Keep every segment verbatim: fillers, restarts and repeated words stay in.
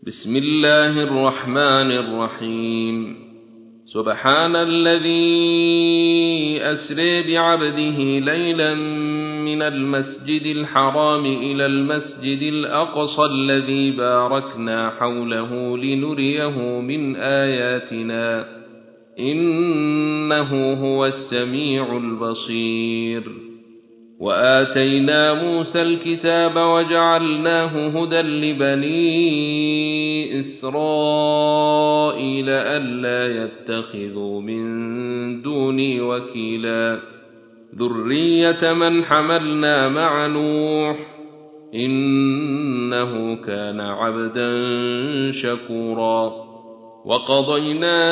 بسم الله الرحمن الرحيم. سبحان الذي أسرى بعبده ليلا من المسجد الحرام إلى المسجد الأقصى الذي باركنا حوله لنريه من آياتنا إنه هو السميع البصير. وآتينا موسى الكتاب وجعلناه هدى لبني إسرائيل ألا يتخذوا من دوني وكيلا ذرية من حملنا مع نوح إنه كان عبدا شكورا. وقضينا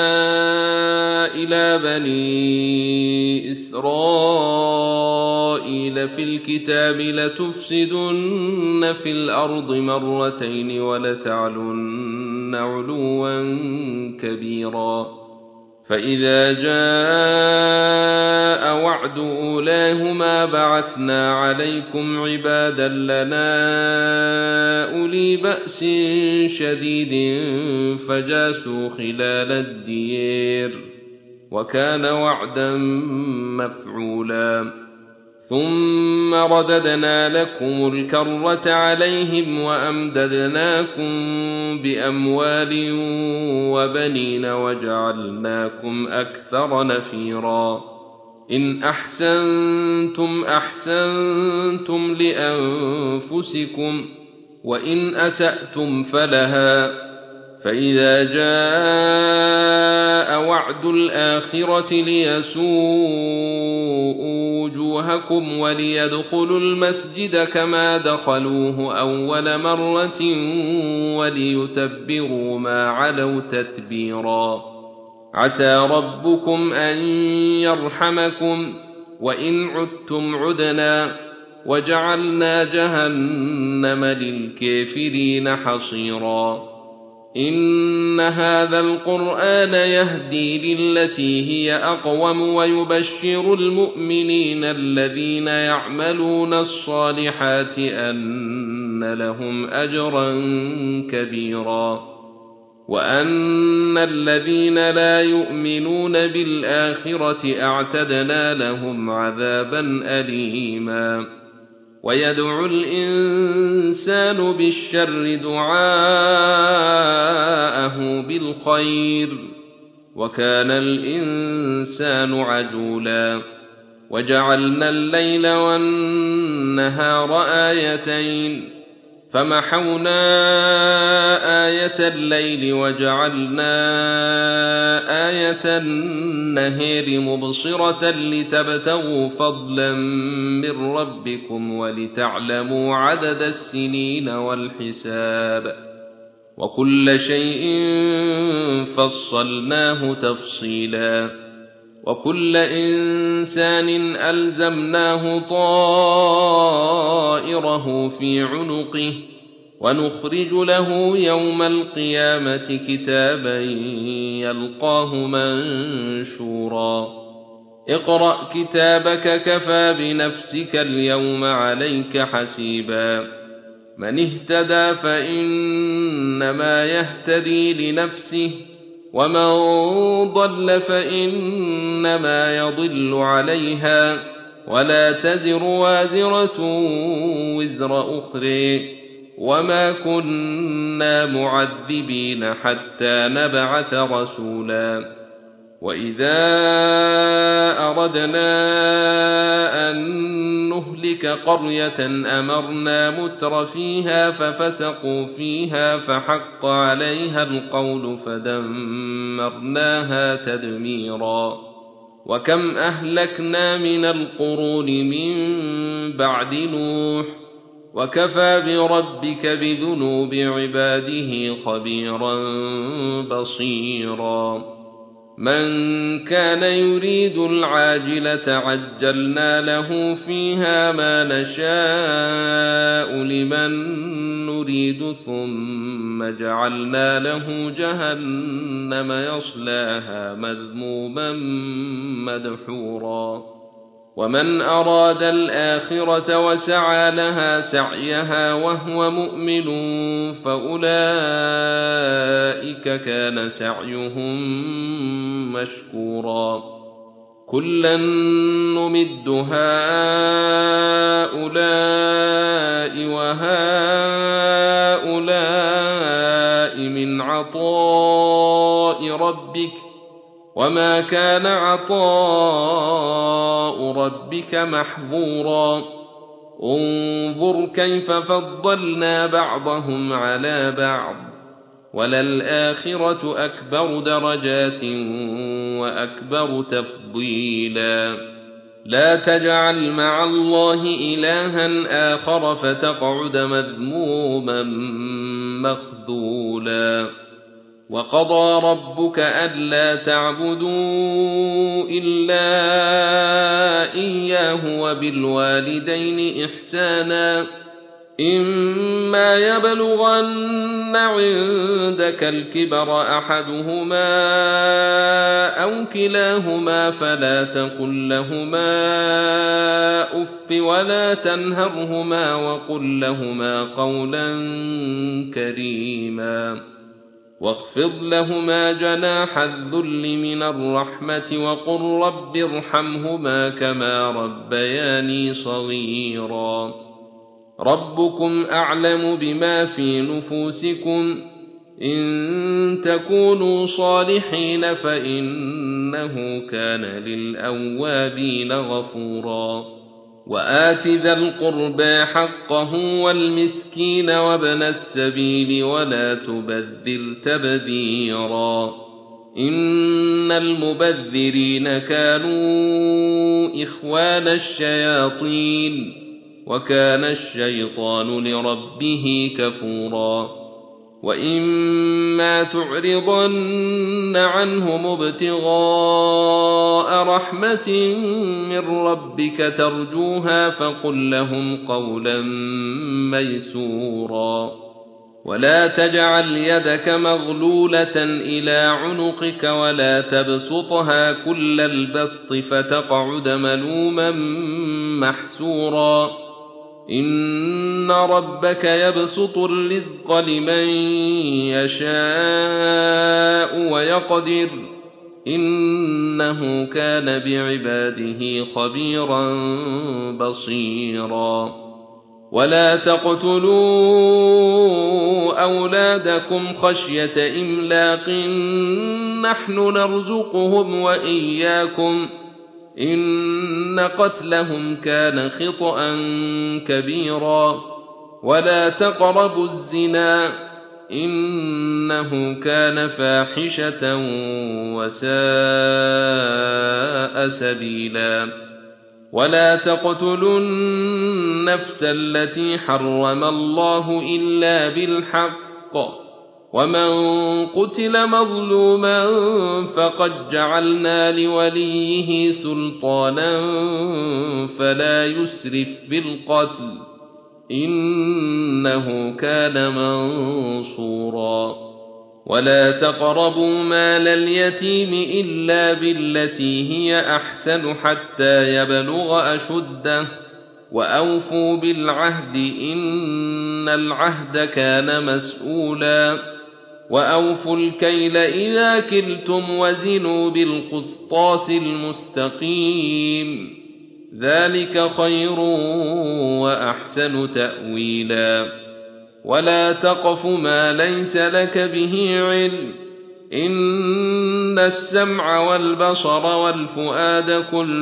إلى بني إسرائيل في الكتاب لتفسدن في الأرض مرتين ولتعلن علوا كبيرا. فإذا جاء وعد أولاهما بعثنا عليكم عبادا لنا أولي بأس شديد فجاسوا خلال الديار وكان وعدا مفعولا. ثم رددنا لكم الكرة عليهم وأمددناكم بأموال وبنين وجعلناكم أكثر نفيرا. إن أحسنتم أحسنتم لأنفسكم وإن أسأتم فلها. فإذا جاء وعد الآخرة ليسوءوا وجوهكم وليدخلوا المسجد كما دخلوه أول مرة وليتبروا ما علوا تتبيرا. عسى ربكم أن يرحمكم وإن عدتم عدنا وجعلنا جهنم للكافرين حصيرا. إن هذا القرآن يهدي للتي هي أقوم ويبشر المؤمنين الذين يعملون الصالحات أن لهم أجرا كبيرا وأن الذين لا يؤمنون بالآخرة أعتدنا لهم عذابا أليما. ويدعو الإنسان بالشر دعاءه بالخير وكان الإنسان عجولا. وجعلنا الليل والنهار آيتين فمحونا آية الليل وجعلنا آية النهار مبصرة لتبتغوا فضلا من ربكم ولتعلموا عدد السنين والحساب وكل شيء فصلناه تفصيلا. وكل إنسان ألزمناه طائره في عنقه ونخرج له يوم القيامة كتابا يلقاه منشورا. اقرأ كتابك كفى بنفسك اليوم عليك حسيبا. من اهتدى فإنما يهتدي لنفسه ومن ضل فإنما يضل عليها ولا تزر وازرة وزر أخرى وما كنا معذبين حتى نبعث رسولا. وإذا أردنا أن نهلك قرية أمرنا متر فيها ففسقوا فيها فحق عليها القول فدمرناها تدميرا. وكم أهلكنا من القرون من بعد نوح وكفى بربك بذنوب عباده خبيرا بصيرا. من كان يريد العاجلة عجلنا له فيها ما نشاء لمن نريد ثم جعلنا له جهنم يصلاها مذموما مدحورا. ومن أراد الآخرة وسعى لها سعيها وهو مؤمن فأولئك كان سعيهم مشكورا كلا نمد هؤلاء وهؤلاء من عطاء ربك وما كان عطاء ربك محظورا انظر كيف فضلنا بعضهم على بعض وللآخرة أكبر درجات وأكبر تفضيلا لا تجعل مع الله إلها آخر فتقعد مذموما مخذولا وقضى ربك ألا تعبدوا إلا إياه وبالوالدين إحسانا إما يبلغن عندك الكبر أحدهما أو كلاهما فلا تقل لهما أف ولا تنهرهما وقل لهما قولا كريما واخفض لهما جناح الذل من الرحمة وقل رب ارحمهما كما ربياني صغيرا ربكم أعلم بما في نفوسكم إن تكونوا صالحين فإنه كان للأوابين غفورا وآت ذا القربى حقه والمسكين وابن السبيل ولا تبذر تبذيرا إن المبذرين كانوا إخوان الشياطين وكان الشيطان لربه كفورا وإما تعرضن عنهم ابتغاء رحمة من ربك ترجوها فقل لهم قولا ميسورا ولا تجعل يدك مغلولة إلى عنقك ولا تبسطها كل البسط فتقعد ملوما محسورا إن ربك يبسط الرزق لمن يشاء ويقدر إنه كان بعباده خبيرا بصيرا ولا تقتلوا أولادكم خشية إملاق نحن نرزقهم وإياكم إن قتلهم كان خطأ كبيرا ولا تقربوا الزنا إنه كان فاحشة وساء سبيلا ولا تقتلوا النفس التي حرم الله إلا بالحق ومن قتل مظلوما فقد جعلنا لوليه سلطانا فلا يسرف بالقتل إنه كان منصورا ولا تقربوا مال اليتيم إلا بالتي هي أحسن حتى يبلغ أشده وأوفوا بالعهد إن العهد كان مسؤولا وأوفوا الكيل إذا كلتم وزنوا بالقسطاس المستقيم ذلك خير وأحسن تأويلا ولا تقف ما ليس لك به علم إن السمع والبصر والفؤاد كل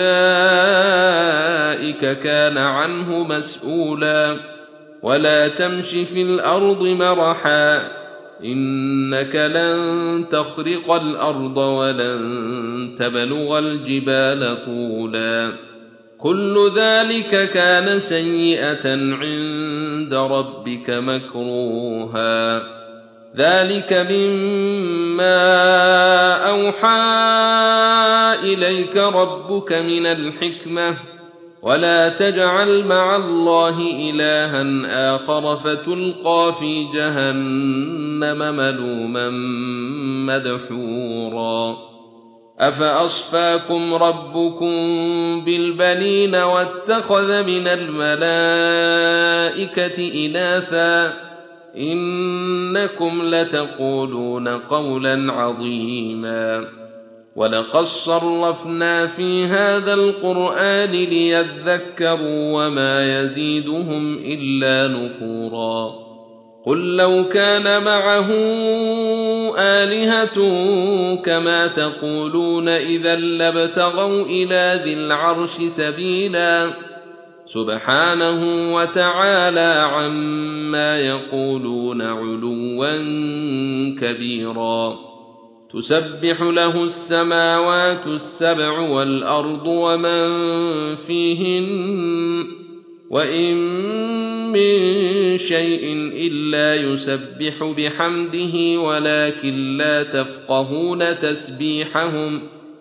أولئك كان عنه مسؤولا ولا تمش في الأرض مرحا إنك لن تخرق الأرض ولن تبلغ الجبال طولا كل ذلك كان سيئة عند ربك مكروها ذلك مما أوحى إليك ربك من الحكمة ولا تجعل مع الله إلها آخر فتلقى في جهنم ملوما مدحورا أفأصفاكم ربكم بالبنين واتخذ من الملائكة إناثا إنكم لتقولون قولا عظيما ولقد صرفنا في هذا القرآن ليذكروا وما يزيدهم إلا نفورا قل لو كان معه آلهة كما تقولون إذا لابتغوا إلى ذي العرش سبيلا سبحانه وتعالى عما يقولون علوا كبيرا تسبح له السماوات السبع والأرض ومن فيهن وإن من شيء إلا يسبح بحمده ولكن لا تفقهون تسبيحهم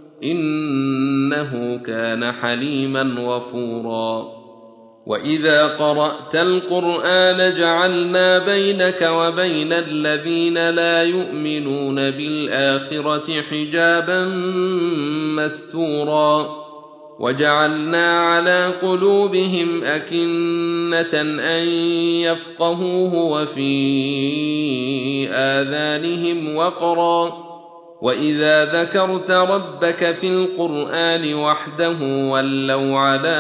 إنه كان حليما غفورا وإذا قرأت القرآن جعلنا بينك وبين الذين لا يؤمنون بالآخرة حجابا مستورا وجعلنا على قلوبهم أكنة أن يفقهوه وفي آذانهم وقرا وإذا ذكرت ربك في القرآن وحده ولوا على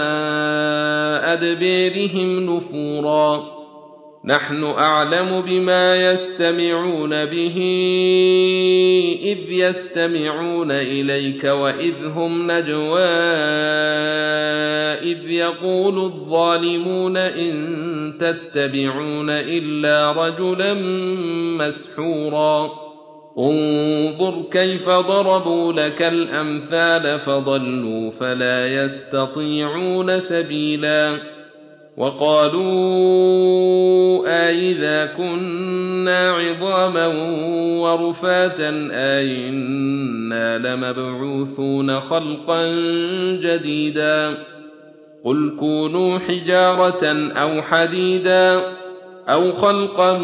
أدبيرهم نفورا نحن أعلم بما يستمعون به إذ يستمعون إليك وإذ هم نجوى إذ يقول الظالمون إن تتبعون إلا رجلا مسحورا انظر كيف ضربوا لك الأمثال فضلوا فلا يستطيعون سبيلا وقالوا أئذا كنا عظاما ورفاتا أئنا لمبعوثون خلقا جديدا قل كونوا حجارة أو حديدا أو خلقا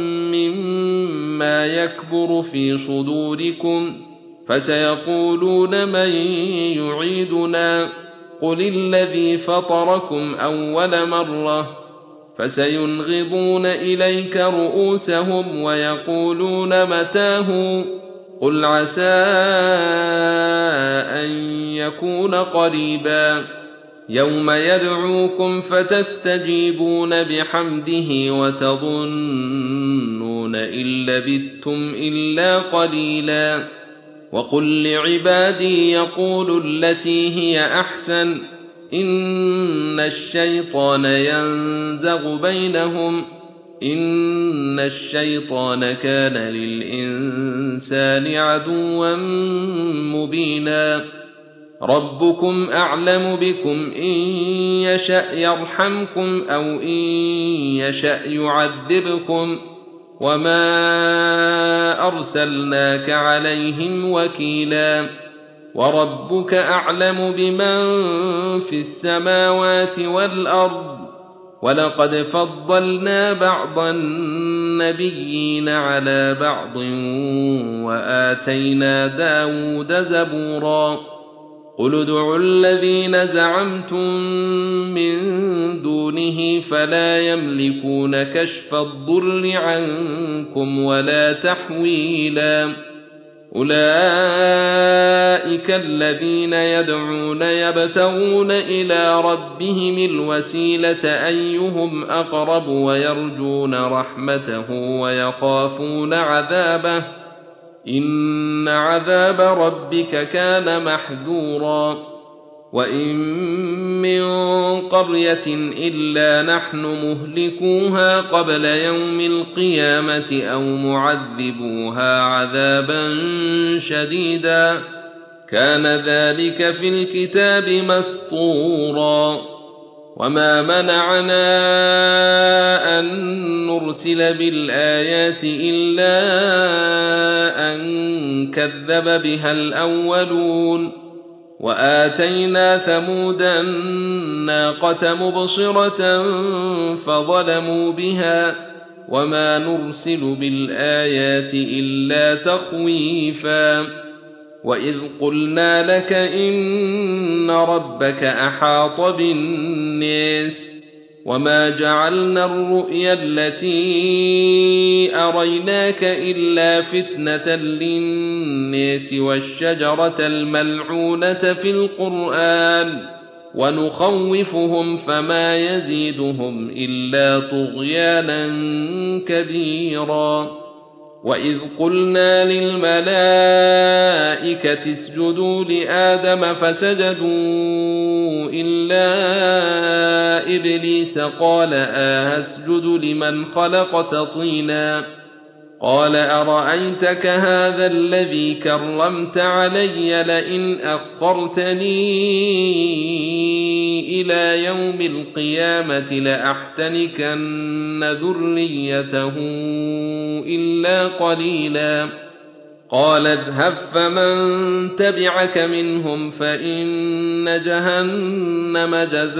مما يكبر في صدوركم فسيقولون من يعيدنا قل الذي فطركم أول مرة فسينغضون إليك رؤوسهم ويقولون متاه قل عسى أن يكون قريبا يوم يدعوكم فتستجيبون بحمده وتظنون إن لبثتم إلا قليلا وقل لعبادي يقولوا التي هي أحسن إن الشيطان ينزغ بينهم إن الشيطان كان للإنسان عدوا مبينا ربكم أعلم بكم إن يشأ يرحمكم أو إن يشأ يعذبكم وما أرسلناك عليهم وكيلا وربك أعلم بمن في السماوات والأرض ولقد فضلنا بعض النبيين على بعض وآتينا داود زبورا قل ادعوا الذين زعمتم من دونه فلا يملكون كشف الضر عنكم ولا تحويلا أولئك الذين يدعون يبتغون إلى ربهم الوسيلة أيهم أقرب ويرجون رحمته ويخافون عذابه إن عذاب ربك كان محذورا وإن من قرية إلا نحن مهلكوها قبل يوم القيامة أو معذبوها عذابا شديدا كان ذلك في الكتاب مسطورا وما منعنا أن نرسل بالآيات إلا أن كذب بها الأولون وآتينا ثمود الناقة مبصرة فظلموا بها وما نرسل بالآيات إلا تخويفا وإذ قلنا لك إن ربك أحاط بالناس وما جعلنا الرؤيا التي أريناك إلا فتنة للناس والشجرة الملعونة في القرآن ونخوفهم فما يزيدهم إلا طغيانا كبيرا. وإذ قلنا للملائكة اسجدوا لآدم فسجدوا إلا إبليس قال أسجد لمن خلقت طينا قال أرأيتك هذا الذي كرمت علي لئن أخرتني إلى يوم القيامة لأحتنكن ذريته إلا قليلا قال اذهب فمن تبعك منهم فإن جهنم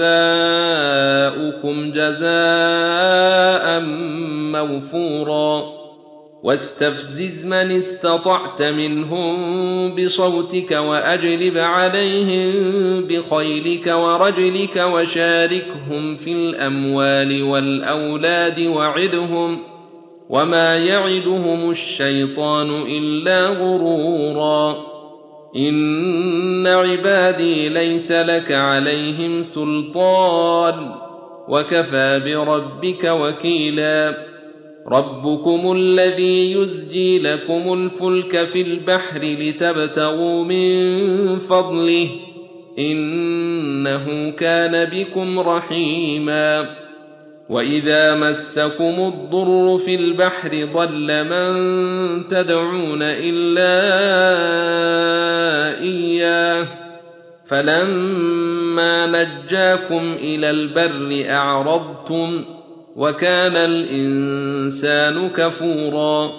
جزاؤكم جزاء موفورا واستفزز من استطعت منهم بصوتك وأجلب عليهم بخيلك ورجلك وشاركهم في الأموال والأولاد وعدهم وما يعدهم الشيطان إلا غرورا إن عبادي ليس لك عليهم سلطان وكفى بربك وكيلا. ربكم الذي يزجي لكم الفلك في البحر لتبتغوا من فضله إنه كان بكم رحيما. وإذا مسكم الضر في البحر ضل من تدعون إلا إياه فلما نجاكم إلى البر أعرضتم وكان الإنسان كفورا.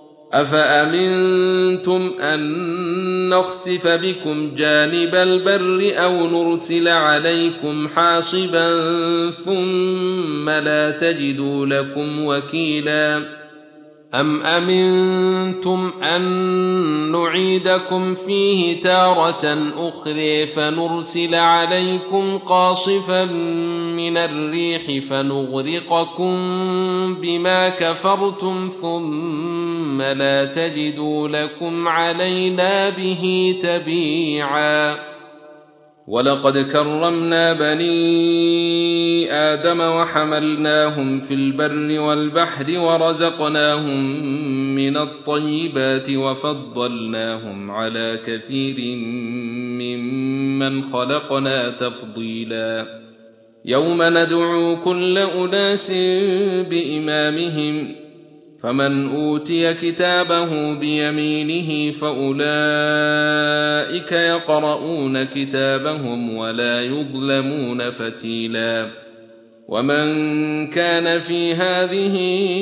أفأمنتم أن نخسف بكم جانب البر أو نرسل عليكم حاصبا ثم لا تجدوا لكم وكيلا أم أمنتم أن نعيدكم فيه تارة أخرى فنرسل عليكم قاصفا من الريح فنغرقكم بما كفرتم ثم لا تجدوا لكم علينا به تبيعا. ولقد كرمنا بني آدم وحملناهم في البر والبحر ورزقناهم من الطيبات وفضلناهم على كثير ممن خلقنا تفضيلا. يوم ندعو كل أناس بإمامهم فمن أوتي كتابه بيمينه فأولئك يقرؤون كتابهم ولا يظلمون فتيلا. ومن كان في هذه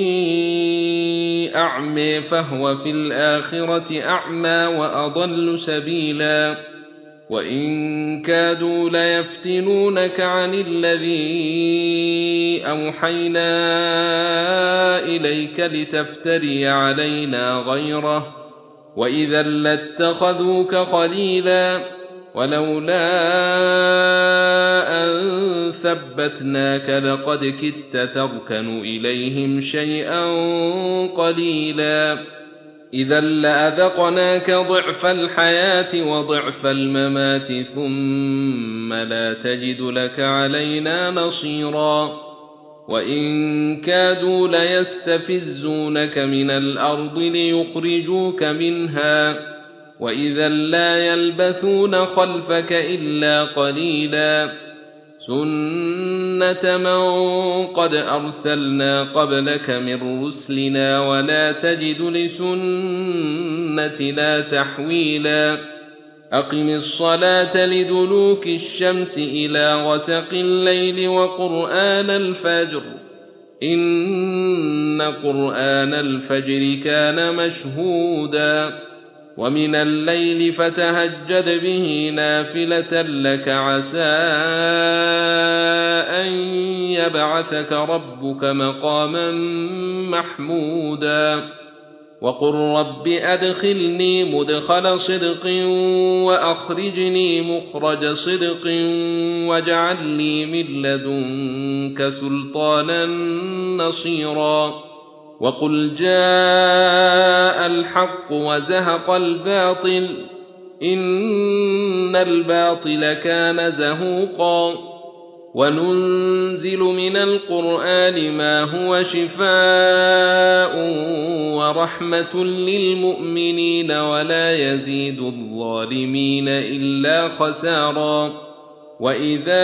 أعمى فهو في الآخرة أعمى وأضل سبيلا. وإن كادوا ليفتنونك عن الذي أوحينا إليك لتفتري علينا غيره وإذا لاتخذوك خليلا ولولا أن ثبتناك لقد كدت تركن إليهم شيئا قليلا إذا لأذقناك ضعف الحياة وضعف الممات ثم لا تجد لك علينا نصيرا. وإن كادوا ليستفزونك من الأرض ليخرجوك منها وإذا لا يلبثون خلفك إلا قليلا سنة من قد أرسلنا قبلك من رسلنا ولا تجد لسنتنا تحويلا. أقم الصلاة لدلوك الشمس إلى غسق الليل وقرآن الفجر إن قرآن الفجر كان مشهودا. ومن الليل فتهجد به نافلة لك عسى أن يبعثك ربك مقاما محمودا. وقل رب أدخلني مدخل صدق وأخرجني مخرج صدق واجعل لي من لدنك سلطانا نصيرا وقل جاء الحق وزهق الباطل إن الباطل كان زهوقا وننزل من القرآن ما هو شفاء ورحمة للمؤمنين ولا يزيد الظالمين إلا خسارا وإذا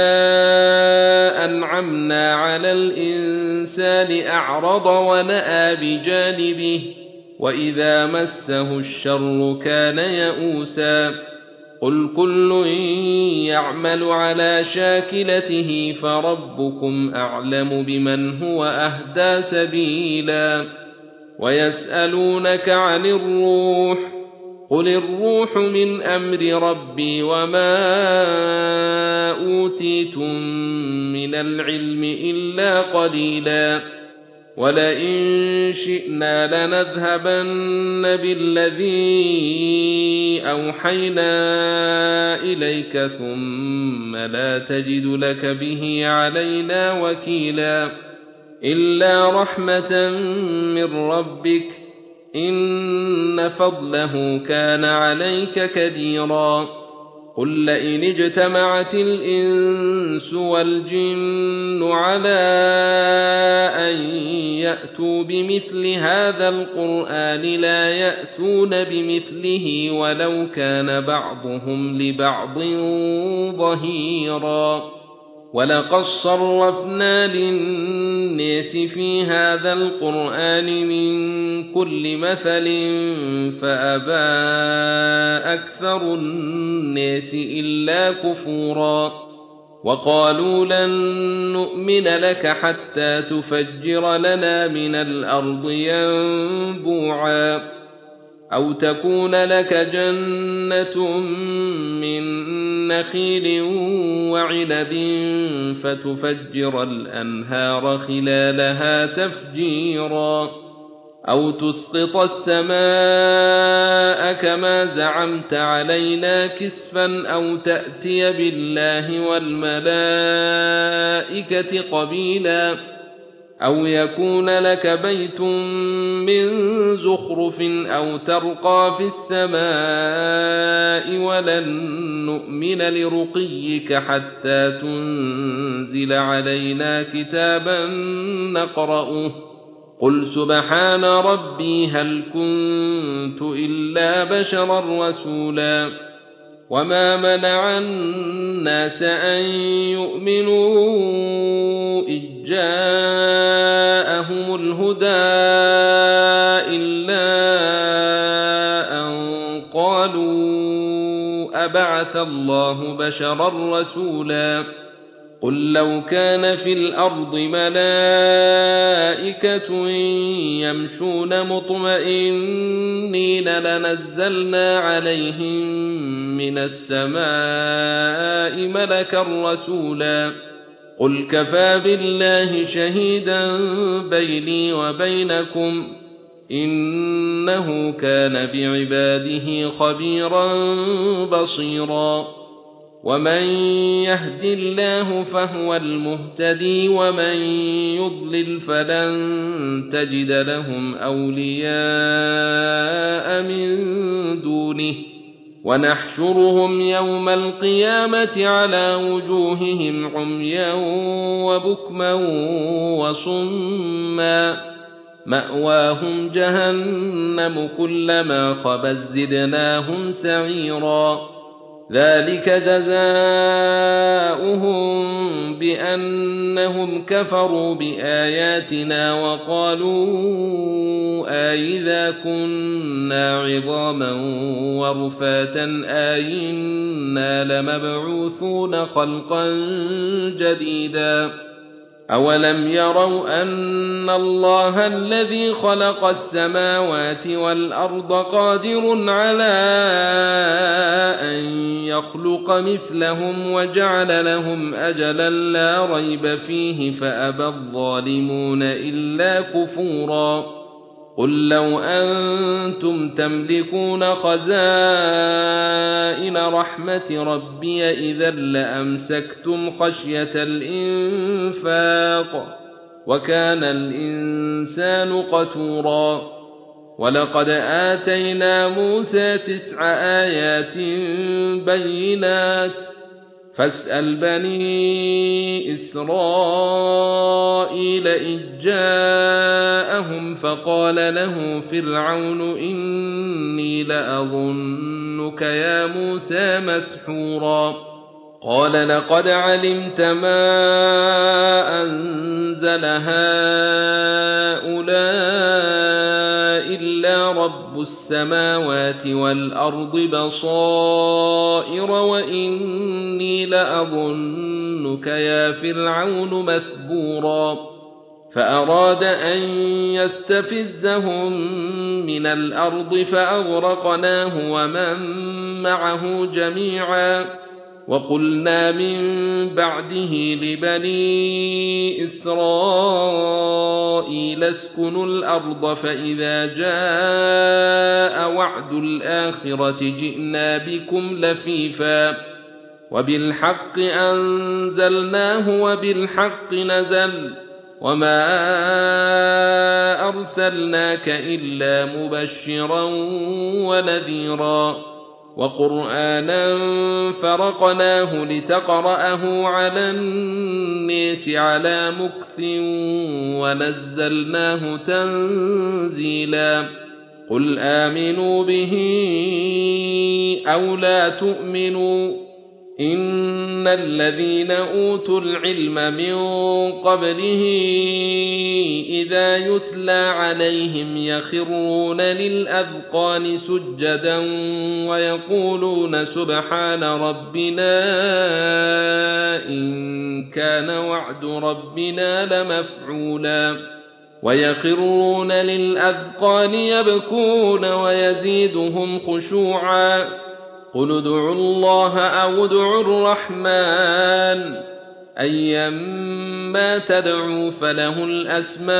أنعمنا على الإنسان أعرض ونأى بجانبه وإذا مسه الشر كان يئوسا قل كل يعمل على شاكلته فربكم أعلم بمن هو أهدى سبيلا ويسألونك عن الروح قل الروح من أمر ربي وما أوتيتم من العلم إلا قليلا ولئن شئنا لنذهبن بالذي أوحينا إليك ثم لا تجد لك به علينا وكيلا إلا رحمة من ربك إن فضله كان عليك كبيرا قل لئن اجتمعت الإنس والجن على أن يأتوا بمثل هذا القرآن لا يأتون بمثله ولو كان بعضهم لبعض ظهيرا ولقد صرفنا للناس في هذا القرآن من كل مثل فأبى أكثر الناس إلا كفورا وقالوا لن نؤمن لك حتى تفجر لنا من الأرض ينبوعا أو تكون لك جنة من نخيل وعنب فتفجر الأنهار خلالها تفجيرا أو تسقط السماء كما زعمت علينا كسفا أو تأتي بالله والملائكة قبيلا أو يكون لك بيت من زخرف أو ترقى في السماء ولن نؤمن لرقيك حتى تنزل علينا كتابا نقرأه قل سبحان ربي هل كنت إلا بشرا رسولا وما منع الناس أن يؤمنوا إذ جاءهم الهدى إلا أن قالوا أبعث الله بشرا رسولا قل لو كان في الأرض ملائكة يمشون مطمئنين لنزلنا عليهم من السماء ملكا رسولا قل كفى بالله شهيدا بيني وبينكم إنه كان بعباده خبيرا بصيرا ومن يهد الله فهو المهتدي ومن يضلل فلن تجد لهم أولياء من دونه ونحشرهم يوم القيامة على وجوههم عميا وبكما وصما مأواهم جهنم كلما خبت زدناهم سعيرا ذلك جزاؤهم بأنهم كفروا بآياتنا وقالوا أئذا كنا عظاما ورفاتا أئنا لمبعوثون خلقا جديدا أولم يروا أن الله الذي خلق السماوات والأرض قادر على أن يخلق مثلهم وجعل لهم أجلا لا ريب فيه فأبى الظالمون إلا كفورا قل لو أنتم تملكون خزائن رحمة ربي إذا لأمسكتم خشية الإنفاق وكان الإنسان قتورا ولقد آتينا موسى تسع آيات بينات فاسأل بني إسرائيل إذ جاءهم فقال له فرعون إني لأظنك يا موسى مسحورا قال لقد علمت ما أنزل هؤلاء إلا رب السماوات والأرض بصائر وإني لأظنك يا فرعون مثبورا فأراد أن يستفزهم من الأرض فأغرقناه ومن معه جميعا وقلنا من بعده لبني إسرائيل اسكنوا الأرض فإذا جاء وعد الآخرة جئنا بكم لفيفا وبالحق أنزلناه وبالحق نزل وما أرسلناك إلا مبشرا ونذيرا وقرآنا فرقناه لتقرأه على الناس على مكث ونزلناه تنزيلا قل آمنوا به أو لا تؤمنوا إن الذين أوتوا العلم من قبله إذا يتلى عليهم يخرون للأذقان سجدا ويقولون سبحان ربنا إن كان وعد ربنا لمفعولا ويخرون للأذقان يبكون ويزيدهم خشوعا قل ادعوا الله أو ادعوا الرحمن أيما تدعوا فله الأسماء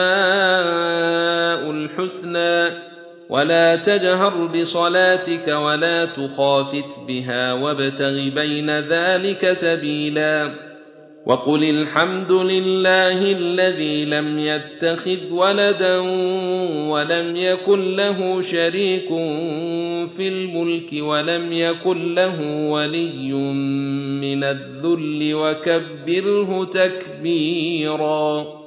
الحسنى ولا تجهر بصلاتك ولا تخافت بها وابتغ بين ذلك سبيلا وقل الحمد لله الذي لم يتخذ ولدا ولم يكن له شريك في الملك ولم يكن له ولي من الذل وكبره تكبيرا.